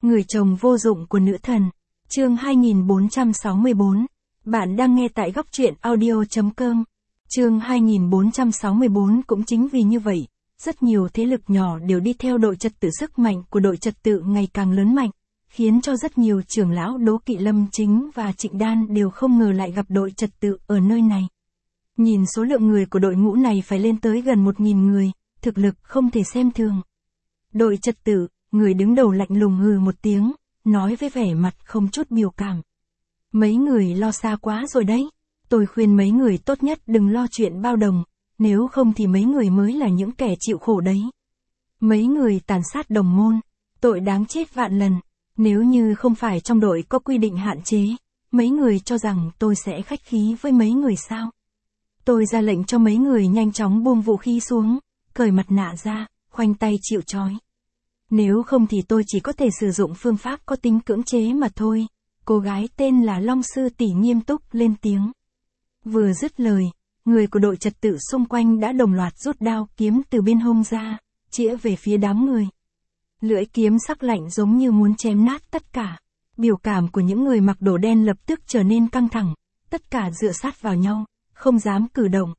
Người chồng vô dụng của nữ thần. Chương 2464. Bạn đang nghe tại góc truyện audio.com. Chương 2464 cũng chính vì như vậy, rất nhiều thế lực nhỏ đều đi theo đội trật tự, sức mạnh của đội trật tự ngày càng lớn mạnh, khiến cho rất nhiều trưởng lão Đỗ Kỵ Lâm Chính và Trịnh Đan đều không ngờ lại gặp đội trật tự ở nơi này. Nhìn số lượng người của đội ngũ này phải lên tới gần 1.000 người, thực lực không thể xem thường. Đội trật tự, người đứng đầu lạnh lùng hừ một tiếng, nói với vẻ mặt không chút biểu cảm. Mấy người lo xa quá rồi đấy, tôi khuyên mấy người tốt nhất đừng lo chuyện bao đồng, nếu không thì mấy người mới là những kẻ chịu khổ đấy. Mấy người tàn sát đồng môn, tội đáng chết vạn lần, nếu như không phải trong đội có quy định hạn chế, mấy người cho rằng tôi sẽ khách khí với mấy người sao? Tôi ra lệnh cho mấy người nhanh chóng buông vũ khí xuống, cởi mặt nạ ra, khoanh tay chịu trói. Nếu không thì tôi chỉ có thể sử dụng phương pháp có tính cưỡng chế mà thôi. Cô gái tên là Long Sư Tỷ nghiêm túc lên tiếng. Vừa dứt lời, người của đội trật tự xung quanh đã đồng loạt rút đao kiếm từ bên hông ra, chĩa về phía đám người. Lưỡi kiếm sắc lạnh giống như muốn chém nát tất cả. Biểu cảm của những người mặc đồ đen lập tức trở nên căng thẳng, tất cả dựa sát vào nhau, không dám cử động.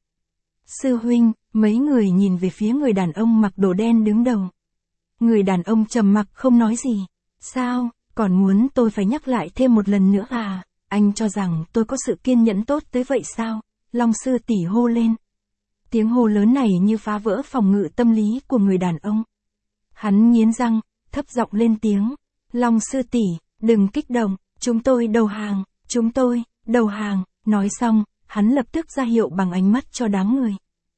Sư huynh, mấy người nhìn về phía người đàn ông mặc đồ đen đứng đầu. Người đàn ông trầm mặc không nói gì. Sao, còn muốn tôi phải nhắc lại thêm một lần nữa à? Anh cho rằng tôi có sự kiên nhẫn tốt tới vậy sao? Long Sư Tỷ hô lên. Tiếng hô lớn này như phá vỡ phòng ngự tâm lý của người đàn ông. Hắn nghiến răng, thấp giọng lên tiếng. Long Sư Tỷ, đừng kích động, chúng tôi đầu hàng, chúng tôi, đầu hàng. Nói xong, hắn lập tức ra hiệu bằng ánh mắt cho đám người.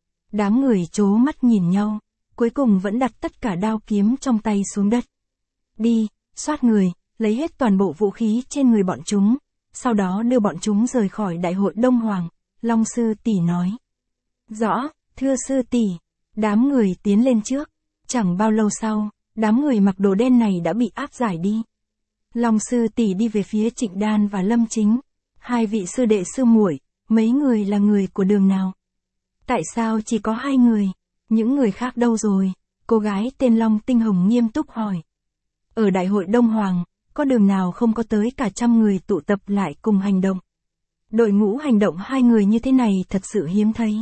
Đám người trố mắt nhìn nhau, cuối cùng vẫn đặt tất cả đao kiếm trong tay xuống đất. Đi, soát người, lấy hết toàn bộ vũ khí trên người bọn chúng, sau đó đưa bọn chúng rời khỏi đại hội Đông Hoàng, Long Sư Tỷ nói. Rõ, thưa Sư Tỷ. Đám người tiến lên trước. Chẳng bao lâu sau, đám người mặc đồ đen này đã bị áp giải đi. Long Sư Tỷ đi về phía Trịnh Đan và Lâm Chính. Hai vị sư đệ sư muội, mấy người là người của đường nào? Tại sao chỉ có hai người? Những người khác đâu rồi? Cô gái tên Long Tinh Hồng nghiêm túc hỏi. Ở đại hội Đông Hoàng, có đường nào không có tới cả 100 người tụ tập lại cùng hành động? Đội ngũ hành động hai người như thế này thật sự hiếm thấy.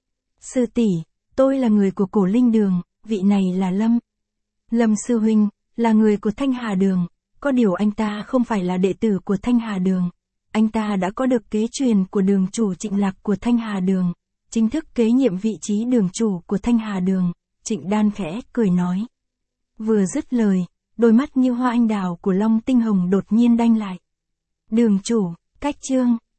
Sư tỷ, tôi là người của Cổ Linh Đường, vị này là Lâm. Lâm sư huynh, là người của Thanh Hà Đường, có điều anh ta không phải là đệ tử của Thanh Hà Đường. Anh ta đã có được kế truyền của đường chủ Trịnh Lạc của Thanh Hà Đường, chính thức kế nhiệm vị trí đường chủ của Thanh Hà Đường. Trịnh Đan khẽ cười nói. Vừa dứt lời, đôi mắt như hoa anh đào của Long Tinh Hồng đột nhiên đanh lại. Đường chủ, cách chương.